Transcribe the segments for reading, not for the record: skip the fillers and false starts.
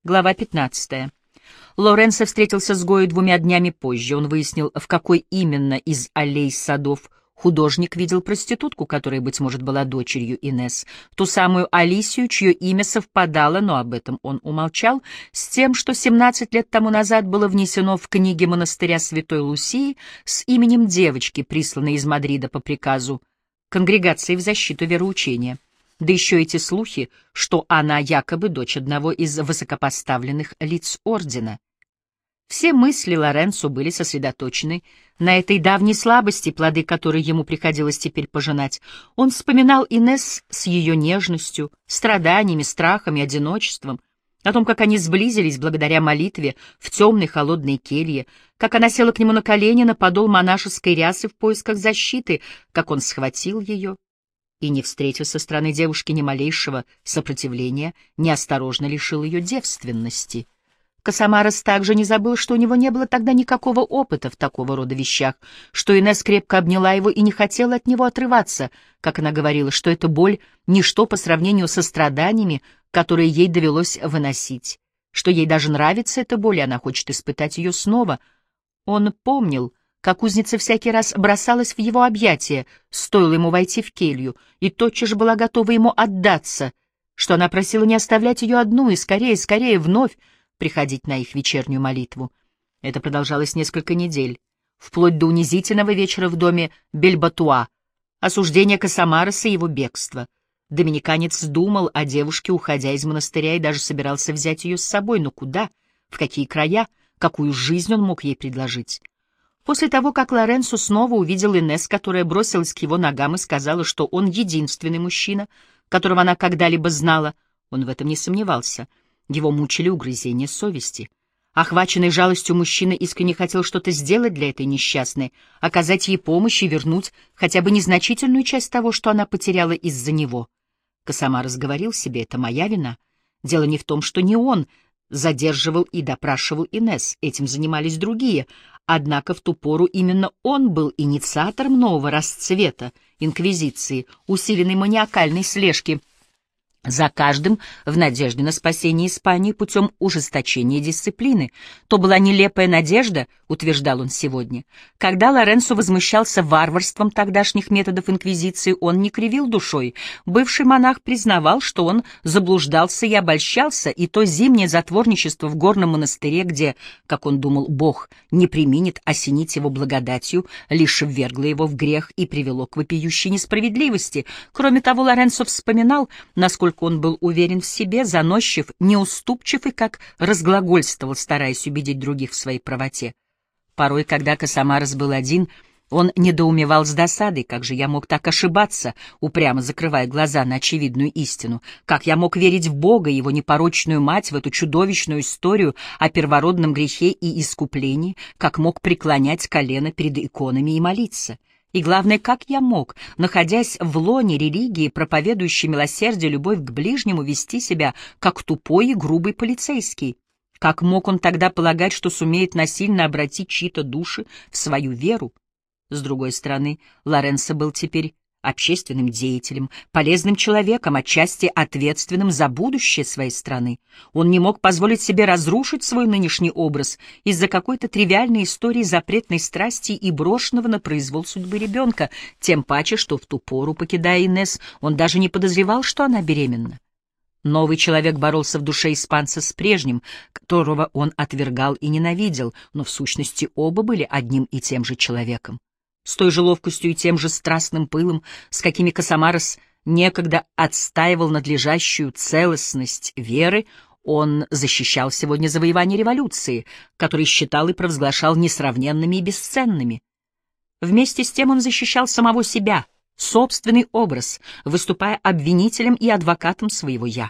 Глава 15. Лоренцо встретился с Гойей 2 днями позже. Он выяснил, в какой именно из аллей садов художник видел проститутку, которая, быть может, была дочерью Инесс, ту самую Алисию, чье имя совпадало, но об этом он умолчал, с тем, что 17 лет тому назад было внесено в книги монастыря Святой Лусии с именем девочки, присланной из Мадрида по приказу Конгрегации в защиту вероучения. Да еще эти слухи, что она якобы дочь одного из высокопоставленных лиц ордена. Все мысли Лоренцо были сосредоточены на этой давней слабости, плоды которой ему приходилось теперь пожинать. Он вспоминал Инесс с ее нежностью, страданиями, страхами, одиночеством, о том, как они сблизились благодаря молитве в темной холодной келье, как она села к нему на колени на подол монашеской рясы в поисках защиты, как он схватил ее и, не встретив со стороны девушки ни малейшего сопротивления, неосторожно лишил ее девственности. Косомарос также не забыл, что у него не было тогда никакого опыта в такого рода вещах, что Инесс крепко обняла его и не хотела от него отрываться, как она говорила, что эта боль — ничто по сравнению со страданиями, которые ей довелось выносить, что ей даже нравится эта боль, и она хочет испытать ее снова. Он помнил, как узница всякий раз бросалась в его объятия, стоило ему войти в келью, и тотчас же была готова ему отдаться, что она просила не оставлять ее одну и скорее, скорее вновь приходить на их вечернюю молитву. Это продолжалось несколько недель, вплоть до унизительного вечера в доме Бельбатуа, осуждения Косомароса и его бегства. Доминиканец думал о девушке, уходя из монастыря, и даже собирался взять ее с собой, но куда, в какие края, какую жизнь он мог ей предложить? После того, как Лоренцо снова увидел Инесс, которая бросилась к его ногам и сказала, что он единственный мужчина, которого она когда-либо знала, он в этом не сомневался. Его мучили угрызения совести. Охваченный жалостью, мужчина искренне хотел что-то сделать для этой несчастной, оказать ей помощь и вернуть хотя бы незначительную часть того, что она потеряла из-за него. Косомарос говорил себе: это моя вина. Дело не в том, что не он задерживал и допрашивал Инесс, этим занимались другие, однако в ту пору именно он был инициатором нового расцвета инквизиции, усиленной маниакальной слежки за каждым в надежде на спасение Испании путем ужесточения дисциплины. То была нелепая надежда, утверждал он сегодня. Когда Лоренцо возмущался варварством тогдашних методов инквизиции, он не кривил душой. Бывший монах признавал, что он заблуждался и обольщался, и то зимнее затворничество в горном монастыре, где, как он думал, Бог не преминет осенить его благодатью, лишь ввергло его в грех и привело к вопиющей несправедливости. Кроме того, Лоренцо вспоминал, насколько он был уверен в себе, заносчив, неуступчив и как разглагольствовал, стараясь убедить других в своей правоте. Порой, когда Косомарос был один, он недоумевал с досадой: как же я мог так ошибаться, упрямо закрывая глаза на очевидную истину? Как я мог верить в Бога и его непорочную мать, в эту чудовищную историю о первородном грехе и искуплении? Как мог преклонять колено перед иконами и молиться? И главное, как я мог, находясь в лоне религии, проповедующей милосердие, любовь к ближнему, вести себя как тупой и грубый полицейский? Как мог он тогда полагать, что сумеет насильно обратить чьи-то души в свою веру? С другой стороны, Лоренцо был теперь общественным деятелем, полезным человеком, отчасти ответственным за будущее своей страны. Он не мог позволить себе разрушить свой нынешний образ из-за какой-то тривиальной истории запретной страсти и брошенного на произвол судьбы ребенка, тем паче, что в ту пору, покидая Инесс, он даже не подозревал, что она беременна. Новый человек боролся в душе испанца с прежним, которого он отвергал и ненавидел, но в сущности оба были одним и тем же человеком. С той же ловкостью и тем же страстным пылом, с какими Косомарос некогда отстаивал надлежащую целостность веры, он защищал сегодня завоевания революции, которые считал и провозглашал несравненными и бесценными. Вместе с тем он защищал самого себя, собственный образ, выступая обвинителем и адвокатом своего «я».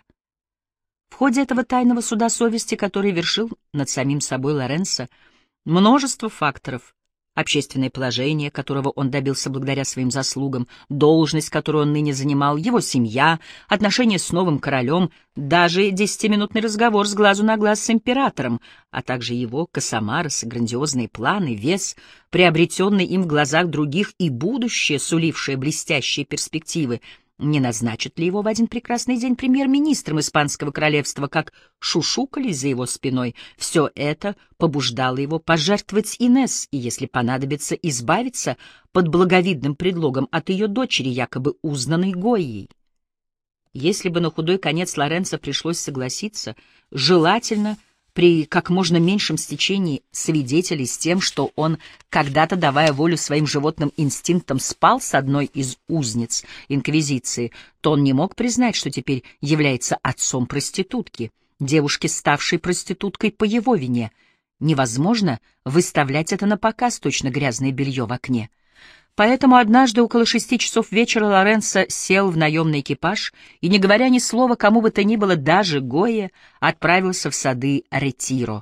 В ходе этого тайного суда совести, который вершил над самим собой Лоренцо, множество факторов: общественное положение, которого он добился благодаря своим заслугам, должность, которую он ныне занимал, его семья, отношения с новым королем, даже 10-минутный разговор с глазу на глаз с императором, а также его, Косомароса, грандиозные планы, вес, приобретенный им в глазах других, и будущее, сулившее блестящие перспективы, Не назначат ли его в один прекрасный день премьер-министром Испанского королевства, как шушукались за его спиной? Все это побуждало его пожертвовать Инесс и, если понадобится, избавиться под благовидным предлогом от ее дочери, якобы узнанной Гойей. Если бы на худой конец Лоренцо пришлось согласиться, желательно при как можно меньшем стечении свидетелей с тем, что он, когда-то давая волю своим животным инстинктам, спал с одной из узниц Инквизиции, то он не мог признать, что теперь является отцом проститутки, девушки, ставшей проституткой по его вине. Невозможно выставлять это на показ, точно грязное белье в окне. Поэтому однажды около 6 часов вечера Лоренцо сел в наемный экипаж и, не говоря ни слова кому бы то ни было, даже Гойе, отправился в сады Ретиро.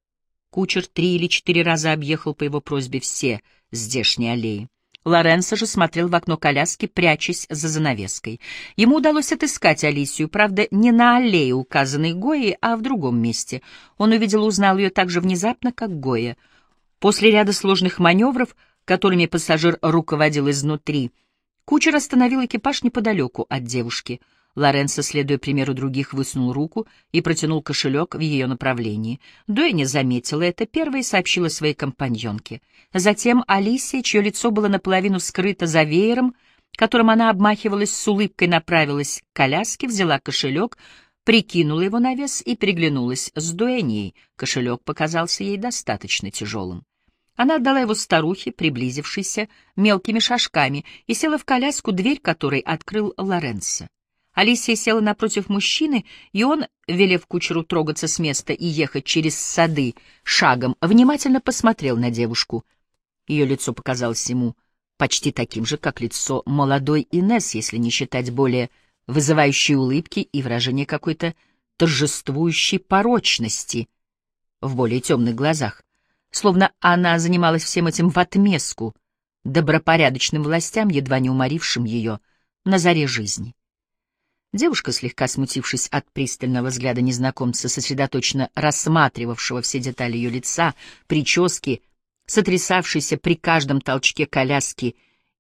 Кучер 3 или 4 раза объехал по его просьбе все здешние аллеи. Лоренцо же смотрел в окно коляски, прячась за занавеской. Ему удалось отыскать Алисию, правда, не на аллее, указанной Гойей, а в другом месте. Он увидел и узнал ее так же внезапно, как Гойя. После ряда сложных маневров, которыми пассажир руководил изнутри, кучер остановил экипаж неподалеку от девушки. Лоренцо, следуя примеру других, высунул руку и протянул кошелек в ее направлении. Дуэня заметила это первой и сообщила своей компаньонке. Затем Алисия, чье лицо было наполовину скрыто за веером, которым она обмахивалась, с улыбкой направилась к коляске, взяла кошелек, прикинула его на вес и переглянулась с Дуэньей. Кошелек показался ей достаточно тяжелым. Она отдала его старухе, приблизившейся мелкими шажками, и села в коляску, дверь которой открыл Лоренцо. Алисия села напротив мужчины, и он, велев кучеру трогаться с места и ехать через сады шагом, внимательно посмотрел на девушку. Ее лицо показалось ему почти таким же, как лицо молодой Инесс, если не считать более вызывающей улыбки и выражения какой-то торжествующей порочности в более темных глазах. Словно она занималась всем этим в отместку добропорядочным властям, едва не уморившим ее на заре жизни. Девушка, слегка смутившись от пристального взгляда незнакомца, сосредоточенно рассматривавшего все детали ее лица, прически, сотрясавшейся при каждом толчке коляски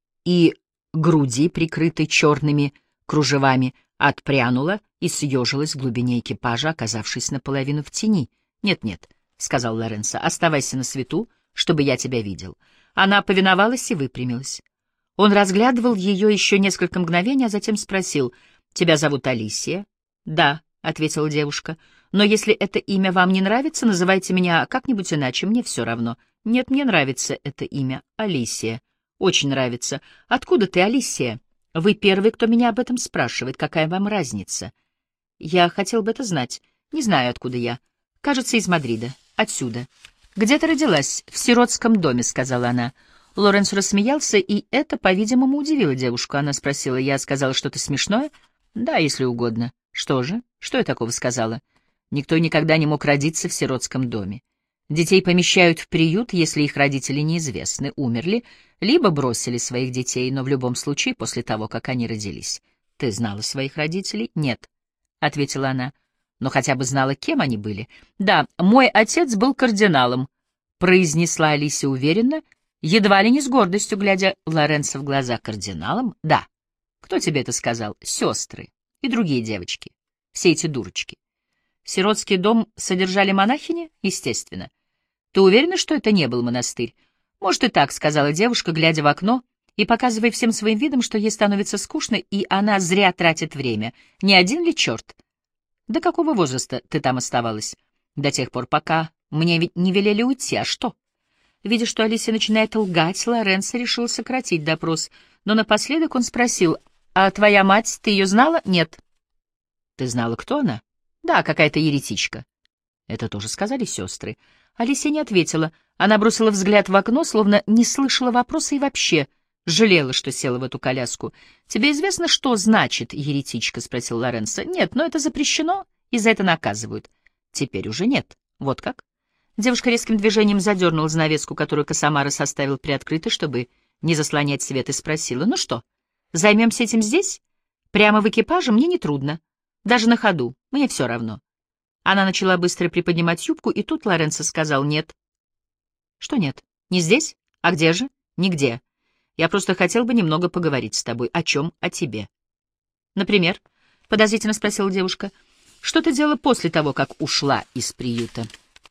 и груди, прикрытой черными кружевами, отпрянула и съежилась в глубине экипажа, оказавшись наполовину в тени. «Нет-нет», — сказал Лоренцо, — «оставайся на свету, чтобы я тебя видел». Она повиновалась и выпрямилась. Он разглядывал ее еще несколько мгновений, а затем спросил: «Тебя зовут Алисия?» «Да», — ответила девушка, — «но если это имя вам не нравится, называйте меня как-нибудь иначе, мне все равно». «Нет, мне нравится это имя, Алисия. Очень нравится. Откуда ты, Алисия? Вы первый, кто меня об этом спрашивает. Какая вам разница?» «Я хотел бы это знать. Не знаю, откуда я. Кажется, из Мадрида. Отсюда». «Где ты родилась?» «В сиротском доме», — сказала она. Лоренцо рассмеялся, и это, по-видимому, удивило девушку. Она спросила: «Я сказала что-то смешное?» «Да, если угодно». «Что же? Что я такого сказала?» «Никто никогда не мог родиться в сиротском доме. Детей помещают в приют, если их родители неизвестны, умерли, либо бросили своих детей, но в любом случае после того, как они родились». «Ты знала своих родителей?» «Нет», — ответила она. «Но хотя бы знала, кем они были». «Да, мой отец был кардиналом», — произнесла Алисия уверенно, едва ли не с гордостью, глядя Лоренцо в глаза. «Кардиналом?» «Да». «Кто тебе это сказал?» «Сестры и другие девочки. Все эти дурочки». «Сиротский дом содержали монахини?» «Естественно». «Ты уверена, что это не был монастырь?» «Может, и так», — сказала девушка, глядя в окно и показывая всем своим видом, что ей становится скучно, и она зря тратит время. «Не один ли черт?» «До какого возраста ты там оставалась?» «До тех пор, пока мне ведь не велели уйти. А что?» Видя, что Алисия начинает лгать, Лоренцо решил сократить допрос, но напоследок он спросил: «А твоя мать, ты ее знала?» «Нет». «Ты знала, кто она?» «Да, какая-то еретичка». «Это тоже сказали сестры?» Алисия не ответила. Она бросила взгляд в окно, словно не слышала вопроса и вообще жалела, что села в эту коляску. «Тебе известно, что значит еретичка?» — спросил Лоренцо. «Нет, но это запрещено, и за это наказывают». «Теперь уже нет. Вот как?» Девушка резким движением задернула занавеску, которую Косомаро составил приоткрытой, чтобы не заслонять свет, и спросила: «Ну что, займемся этим здесь? Прямо в экипаже? Мне нетрудно. Даже на ходу. Мне все равно». Она начала быстро приподнимать юбку, и тут Лоренцо сказал: «Нет». «Что нет? Не здесь? А где же?» «Нигде. Я просто хотел бы немного поговорить с тобой». «О чем? О тебе». Например, — подозрительно спросила девушка, — что ты делала после того, как ушла из приюта?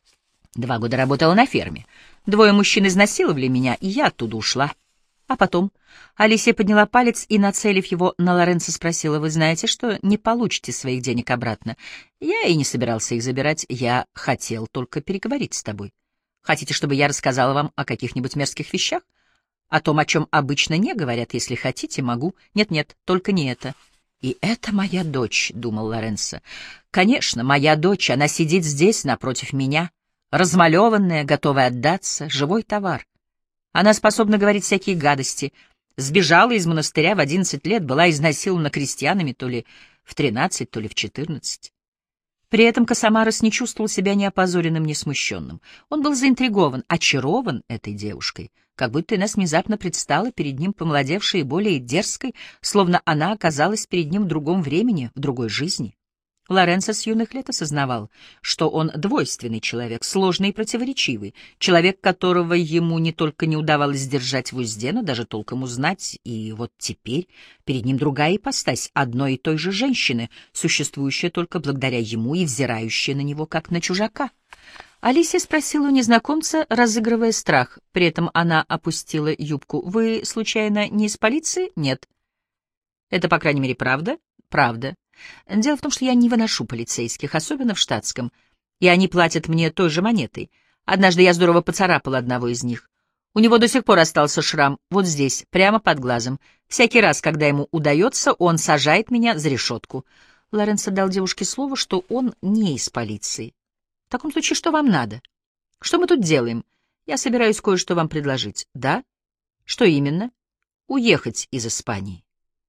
2 года работала на ферме. 2 мужчин изнасиловали меня, и я оттуда ушла. А потом Алисия подняла палец и, нацелив его на Лоренцо, спросила: «Вы знаете, что не получите своих денег обратно?» «Я и не собирался их забирать. Я хотел только переговорить с тобой. Хотите, чтобы я рассказала вам о каких-нибудь мерзких вещах? О том, о чем обычно не говорят. Если хотите, могу. Нет-нет, только не это». «И это моя дочь», — думал Лоренцо. «Конечно, моя дочь. Она сидит здесь, напротив меня, размалеванная, готовая отдаться, живой товар. Она способна говорить всякие гадости. Сбежала из монастыря в 11 лет, была изнасилована крестьянами то ли в 13, то ли в 14. При этом Касамарес не чувствовал себя ни опозоренным, ни смущенным. Он был заинтригован, очарован этой девушкой, как будто Инесс внезапно предстала перед ним помолодевшей и более дерзкой, словно она оказалась перед ним в другом времени, в другой жизни. Лоренцо с юных лет осознавал, что он двойственный человек, сложный и противоречивый, человек, которого ему не только не удавалось сдержать в узде, но даже толком узнать, и вот теперь перед ним другая ипостась одной и той же женщины, существующая только благодаря ему и взирающая на него, как на чужака. Алисия спросила у незнакомца, разыгрывая страх, при этом она опустила юбку. «Вы, случайно, не из полиции?» «Нет». «Это, по крайней мере, правда?» «Правда. Дело в том, что я не выношу полицейских, особенно в штатском, и они платят мне той же монетой. Однажды я здорово поцарапал одного из них. У него до сих пор остался шрам, вот здесь, прямо под глазом. Всякий раз, когда ему удается, он сажает меня за решетку». Лоренцо дал девушке слово, что он не из полиции. «В таком случае, что вам надо? Что мы тут делаем? Я собираюсь кое-что вам предложить». «Да? Что именно?» «Уехать из Испании».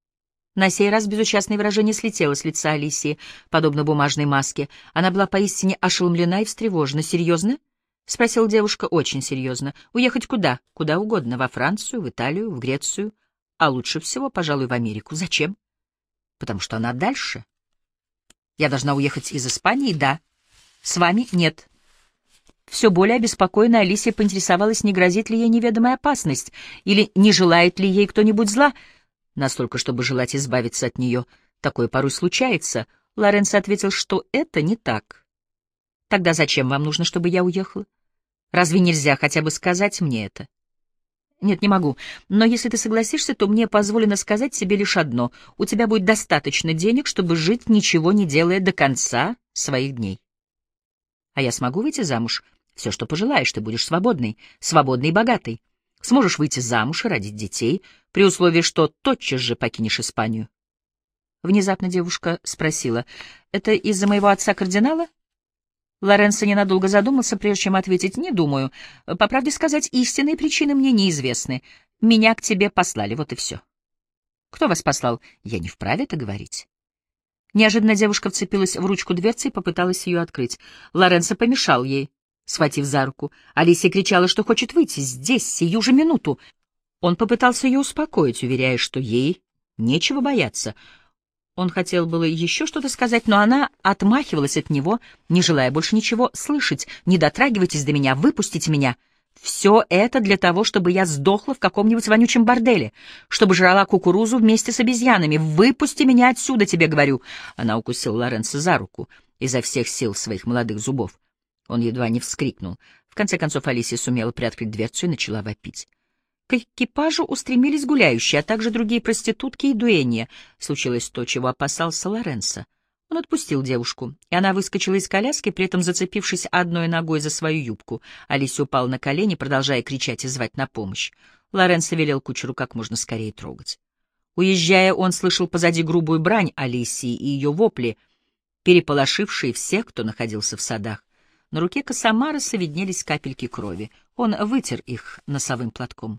На сей раз безучастное выражение слетело с лица Алисии, подобно бумажной маске. Она была поистине ошеломлена и встревожена. «Серьезно?» — спросила девушка. «Очень серьезно. Уехать куда? Куда угодно. Во Францию, в Италию, в Грецию. А лучше всего, пожалуй, в Америку. Зачем?» «Потому что она дальше». «Я должна уехать из Испании?» «Да». «С вами?» «Нет». Все более обеспокоенная Алисия поинтересовалась, не грозит ли ей неведомая опасность, или не желает ли ей кто-нибудь зла, настолько, чтобы желать избавиться от нее. Такое порой случается. Лоренцо ответил, что это не так. «Тогда зачем вам нужно, чтобы я уехала? Разве нельзя хотя бы сказать мне это?» «Нет, не могу. Но если ты согласишься, то мне позволено сказать себе лишь одно. У тебя будет достаточно денег, чтобы жить, ничего не делая до конца своих дней. А я смогу выйти замуж. Все, что пожелаешь, ты будешь свободной, свободной и богатой. Сможешь выйти замуж и родить детей, при условии, что тотчас же покинешь Испанию». Внезапно девушка спросила: «Это из-за моего отца-кардинала?» Лоренцо ненадолго задумался, прежде чем ответить: «Не думаю. По правде сказать, истинные причины мне неизвестны. Меня к тебе послали, вот и все». «Кто вас послал?» «Я не вправе это говорить». Неожиданно девушка вцепилась в ручку дверцы и попыталась ее открыть. Лоренцо помешал ей, схватив за руку. Алисия кричала, что хочет выйти здесь, сию же минуту. Он попытался ее успокоить, уверяя, что ей нечего бояться. Он хотел было еще что-то сказать, но она отмахивалась от него, не желая больше ничего слышать. «Не дотрагивайтесь до меня, выпустите меня. Все это для того, чтобы я сдохла в каком-нибудь вонючем борделе, чтобы жрала кукурузу вместе с обезьянами. Выпусти меня отсюда, тебе говорю!» Она укусила Лоренцо за руку изо всех сил своих молодых зубов. Он едва не вскрикнул. В конце концов Алисия сумела приоткрыть дверцу и начала вопить. К экипажу устремились гуляющие, а также другие проститутки и дуэнья. Случилось то, чего опасался Лоренцо. Он отпустил девушку, и она выскочила из коляски, при этом зацепившись одной ногой за свою юбку. Алисия упала на колени, продолжая кричать и звать на помощь. Лоренцо велел кучеру как можно скорее трогать. Уезжая, он слышал позади грубую брань Алисии и ее вопли, переполошившие всех, кто находился в садах. На руке Касамареса виднелись капельки крови. Он вытер их носовым платком.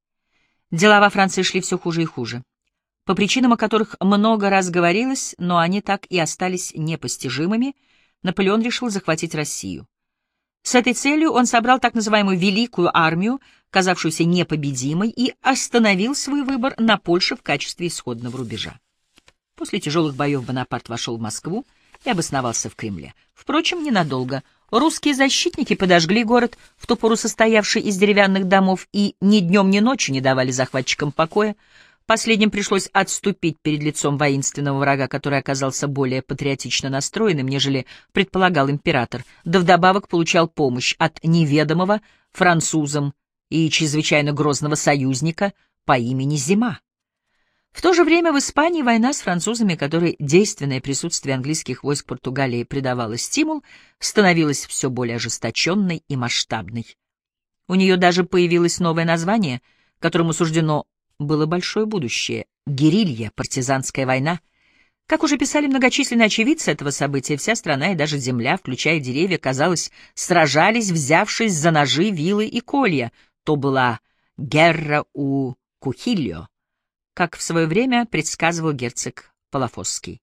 Дела во Франции шли все хуже и хуже. По причинам, о которых много раз говорилось, но они так и остались непостижимыми, Наполеон решил захватить Россию. С этой целью он собрал так называемую «Великую армию», казавшуюся непобедимой, и остановил свой выбор на Польше в качестве исходного рубежа. После тяжелых боев Бонапарт вошел в Москву и обосновался в Кремле. Впрочем, ненадолго. Русские защитники подожгли город, в ту пору состоявший из деревянных домов, и ни днем, ни ночью не давали захватчикам покоя. Последним пришлось отступить перед лицом воинственного врага, который оказался более патриотично настроенным, нежели предполагал император, да вдобавок получал помощь от неведомого французам и чрезвычайно грозного союзника по имени Зима. В то же время в Испании война с французами, которой действенное присутствие английских войск Португалии придавало стимул, становилась все более ожесточенной и масштабной. У нее даже появилось новое название, которому суждено было большое будущее — герилья, партизанская война. Как уже писали многочисленные очевидцы этого события, вся страна и даже земля, включая деревья, казалось, сражались, взявшись за ножи, вилы и колья. То была «герра у кухильо», как в свое время предсказывал герцог Палафосский.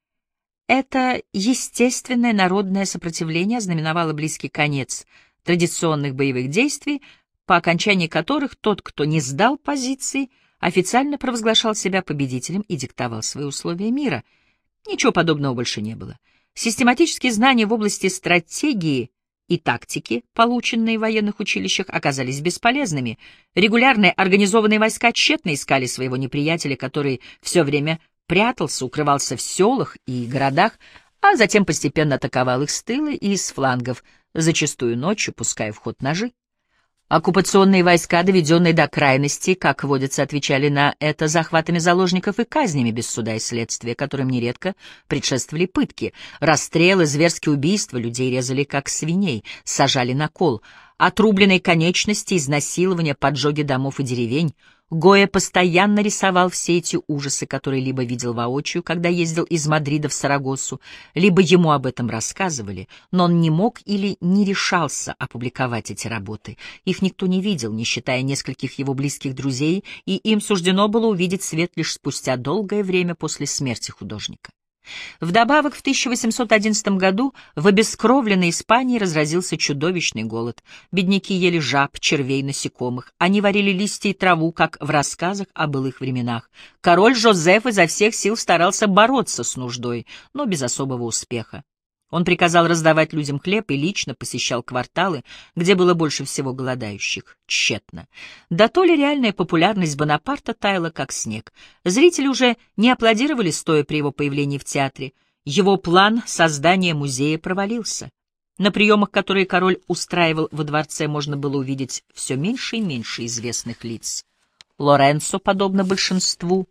Это естественное народное сопротивление ознаменовало близкий конец традиционных боевых действий, по окончании которых тот, кто не сдал позиции, официально провозглашал себя победителем и диктовал свои условия мира. Ничего подобного больше не было. Систематические знания в области стратегии и тактики, полученные в военных училищах, оказались бесполезными. Регулярные организованные войска тщетно искали своего неприятеля, который все время прятался, укрывался в селах и городах, а затем постепенно атаковал их с тыла и с флангов, зачастую ночью, пуская в ход ножи. Оккупационные войска, доведенные до крайности, как водится, отвечали на это захватами заложников и казнями без суда и следствия, которым нередко предшествовали пытки, расстрелы, зверские убийства, людей резали как свиней, сажали на кол, отрубленные конечности, изнасилования, поджоги домов и деревень. Гоя постоянно рисовал все эти ужасы, которые либо видел воочию, когда ездил из Мадрида в Сарагосу, либо ему об этом рассказывали, но он не мог или не решался опубликовать эти работы. Их никто не видел, не считая нескольких его близких друзей, и им суждено было увидеть свет лишь спустя долгое время после смерти художника. Вдобавок, в 1811 году в обескровленной Испании разразился чудовищный голод. Бедняки ели жаб, червей, насекомых. Они варили листья и траву, как в рассказах о былых временах. Король Жозеф изо всех сил старался бороться с нуждой, но без особого успеха. Он приказал раздавать людям хлеб и лично посещал кварталы, где было больше всего голодающих. Тщетно. Да то ли реальная популярность Бонапарта таяла, как снег. Зрители уже не аплодировали, стоя при его появлении в театре. Его план создания музея провалился. На приемах, которые король устраивал во дворце, можно было увидеть все меньше и меньше известных лиц. Лоренцо, подобно большинству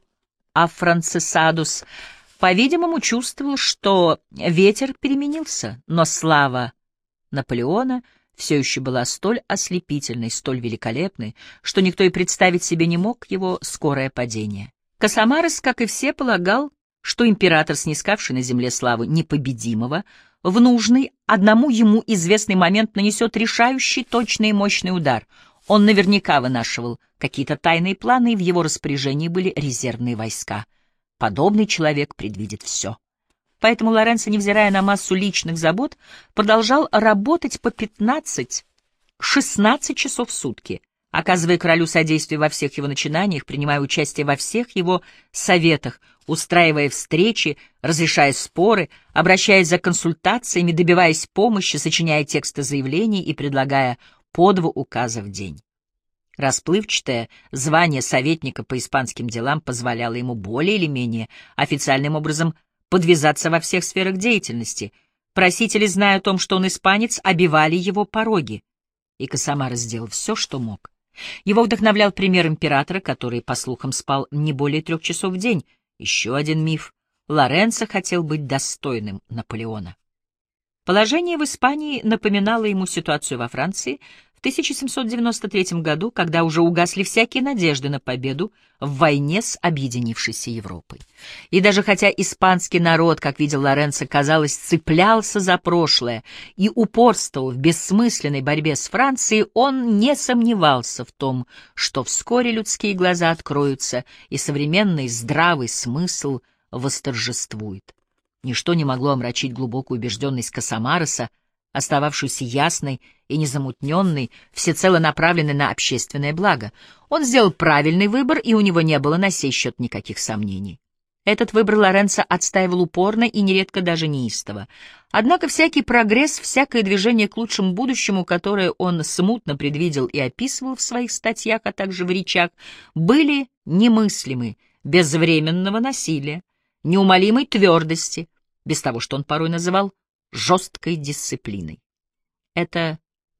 афранцесадос, по-видимому, чувствовал, что ветер переменился, но слава Наполеона все еще была столь ослепительной, столь великолепной, что никто и представить себе не мог его скорое падение. Касамарес, как и все, полагал, что император, снискавший на земле славу непобедимого, в нужный, одному ему известный момент нанесет решающий, точный и мощный удар. Он наверняка вынашивал какие-то тайные планы, и в его распоряжении были резервные войска. Подобный человек предвидит все. Поэтому Лоренцо, невзирая на массу личных забот, продолжал работать по 15-16 часов в сутки, оказывая королю содействие во всех его начинаниях, принимая участие во всех его советах, устраивая встречи, разрешая споры, обращаясь за консультациями, добиваясь помощи, сочиняя тексты заявлений и предлагая по 2 указа в день. Расплывчатое звание советника по испанским делам позволяло ему более или менее официальным образом подвязаться во всех сферах деятельности. Просители, зная о том, что он испанец, обивали его пороги. И Касамарес сделал все, что мог. Его вдохновлял пример императора, который, по слухам, спал не более 3 часов в день. Еще один миф. Лоренцо хотел быть достойным Наполеона. Положение в Испании напоминало ему ситуацию во Франции в 1793 году, когда уже угасли всякие надежды на победу в войне с объединившейся Европой. И даже хотя испанский народ, как видел Лоренцо, казалось, цеплялся за прошлое и упорствовал в бессмысленной борьбе с Францией, он не сомневался в том, что вскоре людские глаза откроются, и современный здравый смысл восторжествует. Ничто не могло омрачить глубокую убежденность Касамареса, остававшуюся ясной и незамутненной, всецело направленной на общественное благо. Он сделал правильный выбор, и у него не было на сей счет никаких сомнений. Этот выбор Лоренцо отстаивал упорно и нередко даже неистово. Однако всякий прогресс, всякое движение к лучшему будущему, которое он смутно предвидел и описывал в своих статьях, а также в речах, были немыслимы безвременного насилия, неумолимой твердости, без того, что он порой называл жесткой дисциплиной. Это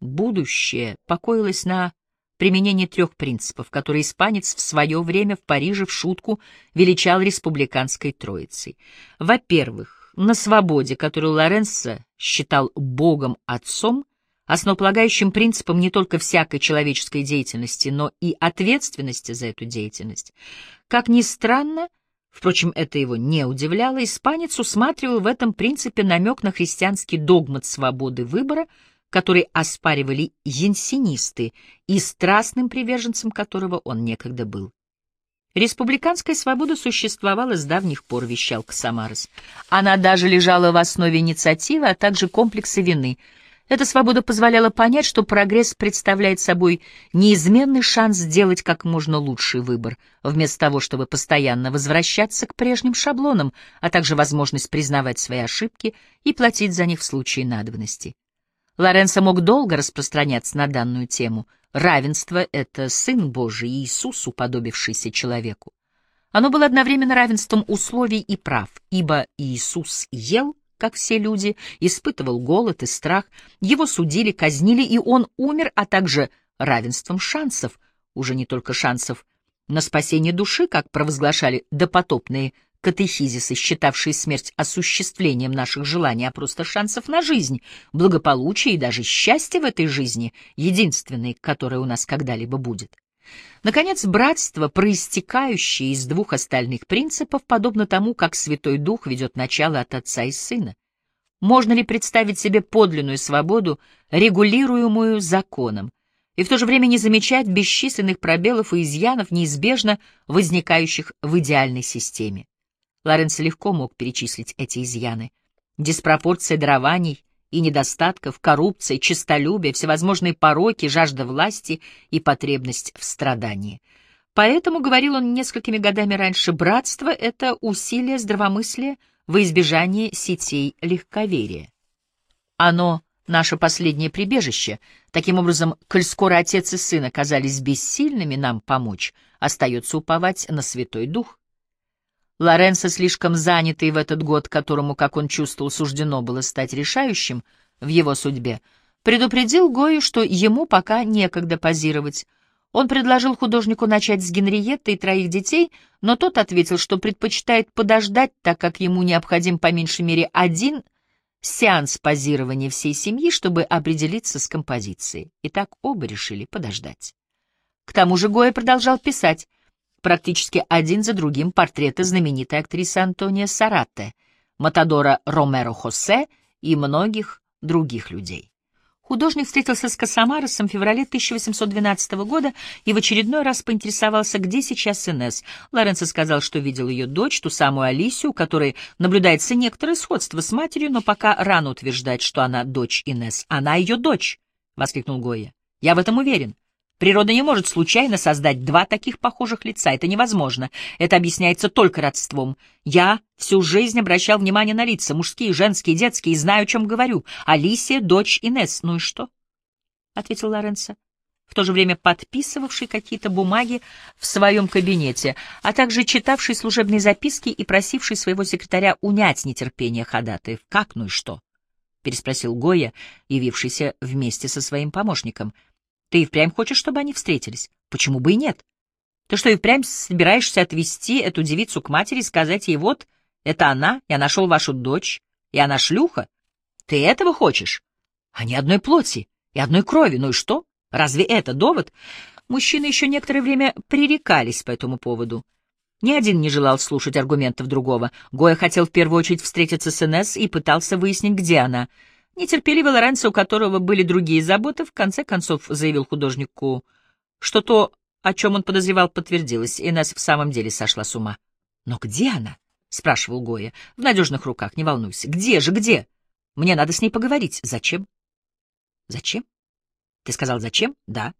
будущее покоилось на применении 3 принципов, которые испанец в свое время в Париже в шутку величал республиканской троицей. Во-первых, на свободе, которую Лоренцо считал Богом-отцом, основополагающим принципом не только всякой человеческой деятельности, но и ответственности за эту деятельность. Как ни странно, впрочем, это его не удивляло, испанец усматривал в этом принципе намек на христианский догмат свободы выбора, который оспаривали янсенисты и страстным приверженцем которого он некогда был. Республиканская свобода существовала с давних пор, вещал Касамарес. Она даже лежала в основе инициативы, а также комплекса вины. Эта свобода позволяла понять, что прогресс представляет собой неизменный шанс сделать как можно лучший выбор, вместо того, чтобы постоянно возвращаться к прежним шаблонам, а также возможность признавать свои ошибки и платить за них в случае надобности. Лоренцо мог долго распространяться на данную тему. Равенство — это Сын Божий, Иисус, уподобившийся человеку. Оно было одновременно равенством условий и прав, ибо Иисус ел, как все люди, испытывал голод и страх, его судили, казнили, и он умер, а также равенством шансов, уже не только шансов на спасение души, как провозглашали допотопные катехизисы, считавшие смерть осуществлением наших желаний, а просто шансов на жизнь, благополучие и даже счастье в этой жизни, единственное, которое у нас когда-либо будет. Наконец, братство, проистекающее из 2 остальных принципов, подобно тому, как Святой Дух ведет начало от Отца и Сына. Можно ли представить себе подлинную свободу, регулируемую законом, и в то же время не замечать бесчисленных пробелов и изъянов, неизбежно возникающих в идеальной системе? Лоренцо легко мог перечислить эти изъяны. Диспропорция дарований и недостатков, коррупция, честолюбие, всевозможные пороки, жажда власти и потребность в страдании. Поэтому, говорил он несколькими годами раньше, братство — это усилие здравомыслия во избежание сетей легковерия. Оно — наше последнее прибежище. Таким образом, коль скоро Отец и Сын оказались бессильными нам помочь, остается уповать на Святой Дух. Лоренцо, слишком занятый в этот год, которому, как он чувствовал, суждено было стать решающим в его судьбе, предупредил Гою, что ему пока некогда позировать. Он предложил художнику начать с Генриетты и 3 детей, но тот ответил, что предпочитает подождать, так как ему необходим по меньшей мере 1 сеанс позирования всей семьи, чтобы определиться с композицией. И так оба решили подождать. К тому же Гойя продолжал писать, практически один за другим, портреты знаменитой актрисы Антония Сарате, Матадора Ромеро Хосе и многих других людей. Художник встретился с Касамаресом в феврале 1812 года и в очередной раз поинтересовался, где сейчас Инесс. Лоренцо сказал, что видел ее дочь, ту самую Алисию, у которой наблюдается некоторое сходство с матерью, но пока рано утверждать, что она дочь Инесс. «Она ее дочь!» — воскликнул Гойя. «Я в этом уверен. Природа не может случайно создать 2 таких похожих лица. Это невозможно. Это объясняется только родством. Я всю жизнь обращал внимание на лица, мужские, женские, детские, и знаю, о чем говорю. Алисия — дочь Инесс. Ну и что?» — ответил Лоренцо, в то же время подписывавший какие-то бумаги в своем кабинете, а также читавший служебные записки и просивший своего секретаря унять нетерпение ходатаев. «Как, ну и что?» — переспросил Гойя, явившийся вместе со своим помощником. «Ты и впрямь хочешь, чтобы они встретились? Почему бы и нет? Ты что, и впрямь собираешься отвезти эту девицу к матери и сказать ей, вот, это она, я нашел вашу дочь, и она шлюха? Ты этого хочешь? Они одной плоти и одной крови, ну и что? Разве это довод?» Мужчины еще некоторое время пререкались по этому поводу. Ни один не желал слушать аргументов другого. Гойя хотел в первую очередь встретиться с Инесс и пытался выяснить, где она. Нетерпеливый Лоренцо, у которого были другие заботы, в конце концов заявил художнику, что то, о чем он подозревал, подтвердилось. Инесс в самом деле сошла с ума. «Но где она?» — спрашивал Гойя. «В надежных руках, не волнуйся. Где же, где? Мне надо с ней поговорить. Зачем?» «Зачем? Ты сказал, зачем?» «Да».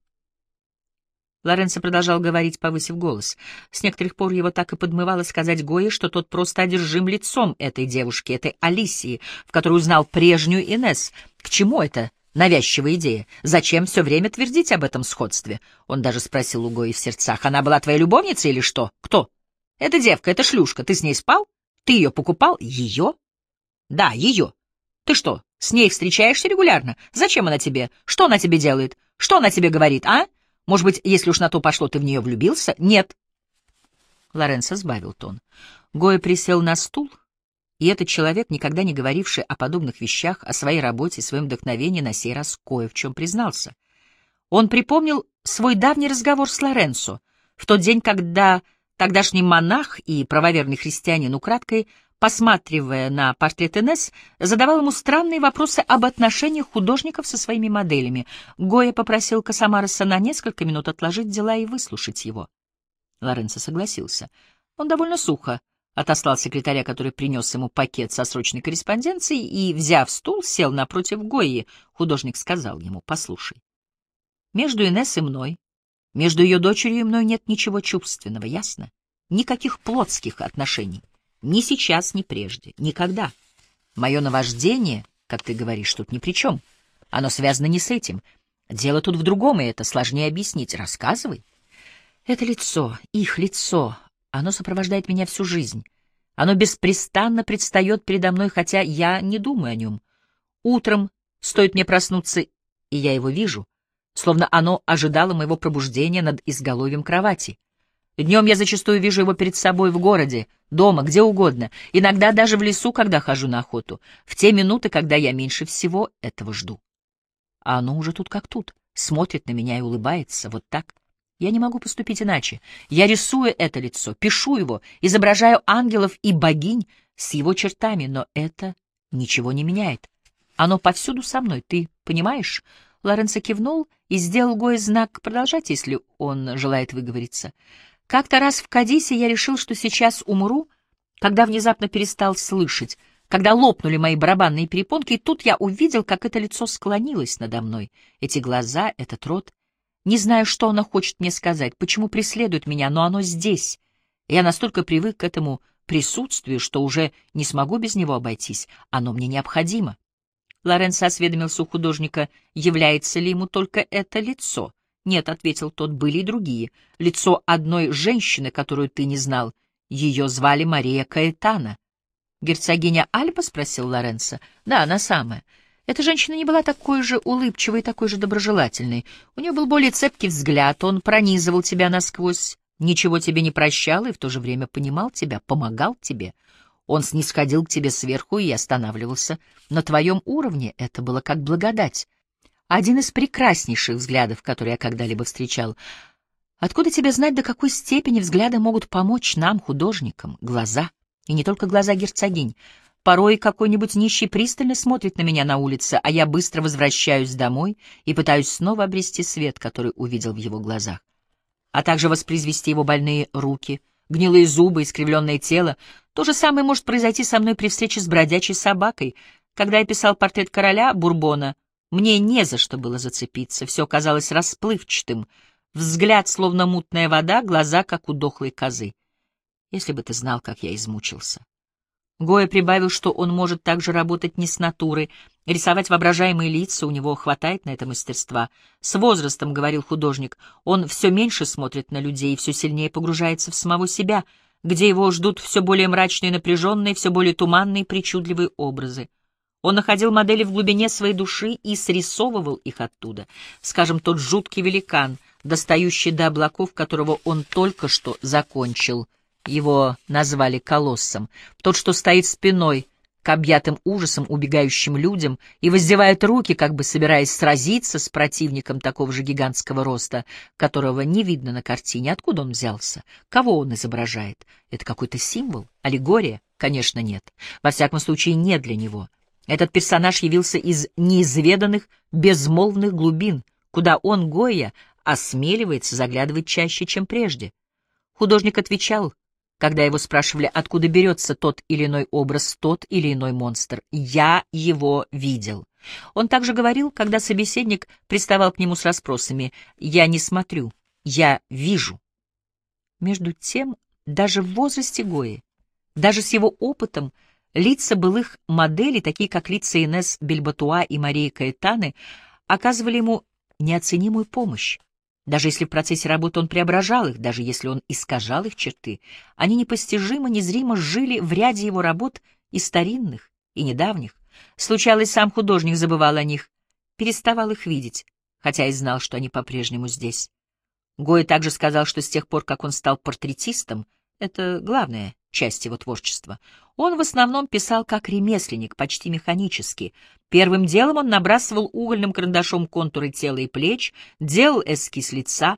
Лоренцо продолжал говорить, повысив голос. С некоторых пор его так и подмывало сказать Гойе, что тот просто одержим лицом этой девушки, этой Алисии, в которой узнал прежнюю Инесс. К чему это навязчивая идея? Зачем все время твердить об этом сходстве? Он даже спросил у Гойи в сердцах. «Она была твоей любовницей или что? Кто?» Эта девка, эта шлюшка, ты с ней спал? Ты ее покупал? Ее? Да, ее. Ты что, с ней встречаешься регулярно? Зачем она тебе? Что она тебе делает? Что она тебе говорит, а? Может быть, если уж на то пошло, ты в нее влюбился? Нет. Лоренцо сбавил тон. Гоя присел на стул, и этот человек, никогда не говоривший о подобных вещах, о своей работе, своем вдохновении, на сей раз кое в чем признался. Он припомнил свой давний разговор с Лоренцо в тот день, когда тогдашний монах и правоверный христианин, украдкой посматривая на портрет Инесс, задавал ему странные вопросы об отношениях художников со своими моделями. Гоя попросил Касамароса на несколько минут отложить дела и выслушать его. Лоренцо согласился. Он довольно сухо отослал секретаря, который принес ему пакет со срочной корреспонденцией, и, взяв стул, сел напротив Гойи. Художник сказал ему: «Послушай, между Инесс и мной, между ее дочерью и мной нет ничего чувственного, ясно? Никаких плотских отношений. Ни сейчас, ни прежде. Никогда. Мое наваждение, как ты говоришь, тут ни при чем. Оно связано не с этим. Дело тут в другом, и это сложнее объяснить. Рассказывай». Это лицо, их лицо, оно сопровождает меня всю жизнь. Оно беспрестанно предстает передо мной, хотя я не думаю о нем. Утром стоит мне проснуться, и я его вижу, словно оно ожидало моего пробуждения над изголовьем кровати. Днем я зачастую вижу его перед собой в городе, дома, где угодно, иногда даже в лесу, когда хожу на охоту, в те минуты, когда я меньше всего этого жду. А оно уже тут как тут, смотрит на меня и улыбается, вот так. Я не могу поступить иначе. Я рисую это лицо, пишу его, изображаю ангелов и богинь с его чертами, но это ничего не меняет. Оно повсюду со мной, ты понимаешь? Лоренцо кивнул и сделал Гое знак продолжать, если он желает выговориться. Как-то раз в Кадисе я решил, что сейчас умру, когда внезапно перестал слышать, когда лопнули мои барабанные перепонки, и тут я увидел, как это лицо склонилось надо мной, эти глаза, этот рот. Не знаю, что оно хочет мне сказать, почему преследует меня, но оно здесь. Я настолько привык к этому присутствию, что уже не смогу без него обойтись. Оно мне необходимо. Лоренцо осведомился у художника, является ли ему только это лицо. «Нет», — ответил тот, — «были и другие. Лицо одной женщины, которую ты не знал. Ее звали Мария Каэтана». «Герцогиня Альба?» — спросил Лоренцо. «Да, она самая. Эта женщина не была такой же улыбчивой и такой же доброжелательной. У нее был более цепкий взгляд, он пронизывал тебя насквозь, ничего тебе не прощал и в то же время понимал тебя, помогал тебе. Он снисходил к тебе сверху и останавливался на твоем уровне, это было как благодать. Один из прекраснейших взглядов, которые я когда-либо встречал. Откуда тебе знать, до какой степени взгляды могут помочь нам, художникам? Глаза. И не только глаза герцогинь. Порой какой-нибудь нищий пристально смотрит на меня на улице, а я быстро возвращаюсь домой и пытаюсь снова обрести свет, который увидел в его глазах, а также воспроизвести его больные руки, гнилые зубы, искривленное тело. То же самое может произойти со мной при встрече с бродячей собакой. Когда я писал портрет короля Бурбона, мне не за что было зацепиться, все казалось расплывчатым, взгляд словно мутная вода, глаза как у дохлой козы. Если бы ты знал, как я измучился. Гоя прибавил, что он может также работать не с натуры, рисовать воображаемые лица, у него хватает на это мастерства. С возрастом, — говорил художник, — он все меньше смотрит на людей и все сильнее погружается в самого себя, где его ждут все более мрачные, напряженные, все более туманные, причудливые образы. Он находил модели в глубине своей души и срисовывал их оттуда. Скажем, тот жуткий великан, достающий до облаков, которого он только что закончил. Его назвали колоссом. Тот, что стоит спиной к объятым ужасом убегающим людям и воздевает руки, как бы собираясь сразиться с противником такого же гигантского роста, которого не видно на картине. Откуда он взялся? Кого он изображает? Это какой-то символ? Аллегория? Конечно, нет. Во всяком случае, не для него. Этот персонаж явился из неизведанных, безмолвных глубин, куда он, Гойя, осмеливается заглядывать чаще, чем прежде. Художник отвечал, когда его спрашивали, откуда берется тот или иной образ, тот или иной монстр. «Я его видел». Он также говорил, когда собеседник приставал к нему с расспросами: «Я не смотрю, я вижу». Между тем, даже в возрасте Гои, даже с его опытом, лица былых моделей, такие как лица Инесс Бельбатуа и Марии Каэтаны, оказывали ему неоценимую помощь. Даже если в процессе работы он преображал их, даже если он искажал их черты, они непостижимо, незримо жили в ряде его работ и старинных, и недавних. Случалось, сам художник забывал о них, переставал их видеть, хотя и знал, что они по-прежнему здесь. Гой также сказал, что с тех пор, как он стал портретистом, это главная часть его творчества, он в основном писал как ремесленник, почти механически. Первым делом он набрасывал угольным карандашом контуры тела и плеч, делал эскиз лица.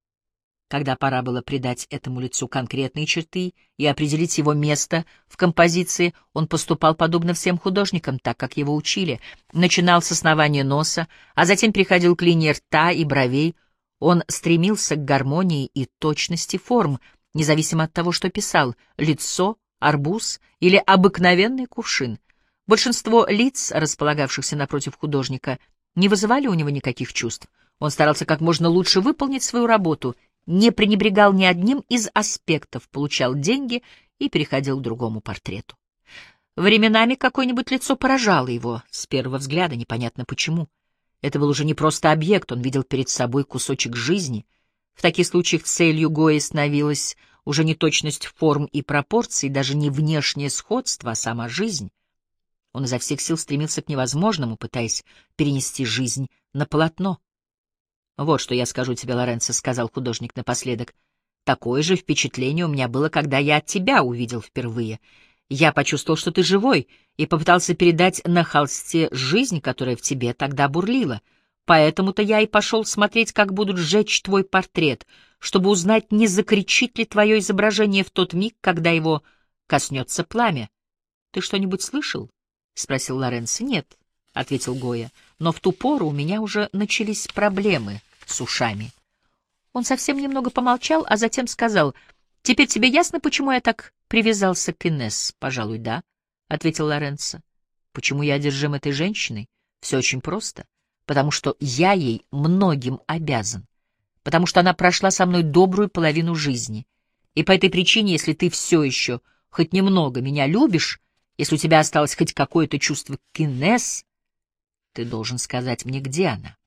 Когда пора было придать этому лицу конкретные черты и определить его место в композиции, он поступал подобно всем художникам, так как его учили. Начинал с основания носа, а затем переходил к линии рта и бровей. Он стремился к гармонии и точности форм, независимо от того, что писал — лицо, арбуз или обыкновенный кувшин. Большинство лиц, располагавшихся напротив художника, не вызывали у него никаких чувств. Он старался как можно лучше выполнить свою работу, не пренебрегал ни одним из аспектов, получал деньги и переходил к другому портрету. Временами какое-нибудь лицо поражало его, с первого взгляда, непонятно почему. Это был уже не просто объект, он видел перед собой кусочек жизни. В таких случаях целью Гои становилась уже не точность форм и пропорций, даже не внешнее сходство, а сама жизнь. Он изо всех сил стремился к невозможному, пытаясь перенести жизнь на полотно. «Вот что я скажу тебе, Лоренцо», — сказал художник напоследок. «Такое же впечатление у меня было, когда я тебя увидел впервые. Я почувствовал, что ты живой, и попытался передать на холсте жизнь, которая в тебе тогда бурлила. Поэтому-то я и пошел смотреть, как будут сжечь твой портрет, чтобы узнать, не закричит ли твое изображение в тот миг, когда его коснется пламя. Ты что-нибудь слышал?» — спросил Лоренцо. «Нет», — ответил Гойя, — «но в ту пору у меня уже начались проблемы с ушами». Он совсем немного помолчал, а затем сказал: «Теперь тебе ясно, почему я так привязался к Инесс?» «Пожалуй, да», — ответил Лоренцо. «Почему я одержим этой женщиной? Все очень просто. Потому что я ей многим обязан. Потому что она прошла со мной добрую половину жизни. И по этой причине, если ты все еще хоть немного меня любишь, если у тебя осталось хоть какое-то чувство к Инесс, ты должен сказать мне, где она».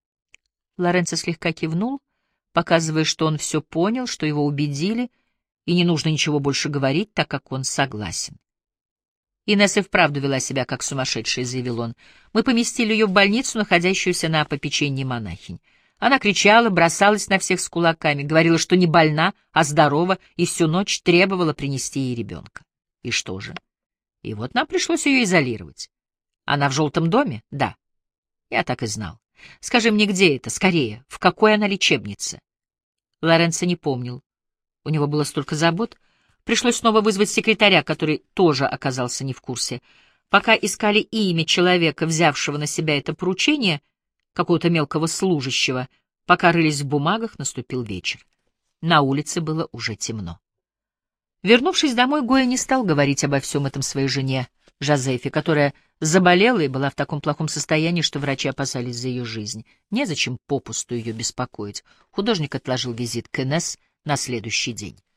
Лоренцо слегка кивнул, показывая, что он все понял, что его убедили, и не нужно ничего больше говорить, так как он согласен. «Инесс и вправду вела себя как сумасшедшая», — заявил он. «Мы поместили ее в больницу, находящуюся на попечении монахинь. Она кричала, бросалась на всех с кулаками, говорила, что не больна, а здорова, и всю ночь требовала принести ей ребенка. И что же? И вот нам пришлось ее изолировать. Она в желтом доме? Да. Я так и знал. Скажи мне, где это? Скорее. В какой она лечебнице?» Лоренцо не помнил. У него было столько забот. Пришлось снова вызвать секретаря, который тоже оказался не в курсе. Пока искали имя человека, взявшего на себя это поручение, какого-то мелкого служащего, пока рылись в бумагах, наступил вечер. На улице было уже темно. Вернувшись домой, Гойя не стал говорить обо всем этом своей жене, Жозефе, которая заболела и была в таком плохом состоянии, что врачи опасались за ее жизнь. Незачем попусту ее беспокоить. Художник отложил визит к Инесс на следующий день.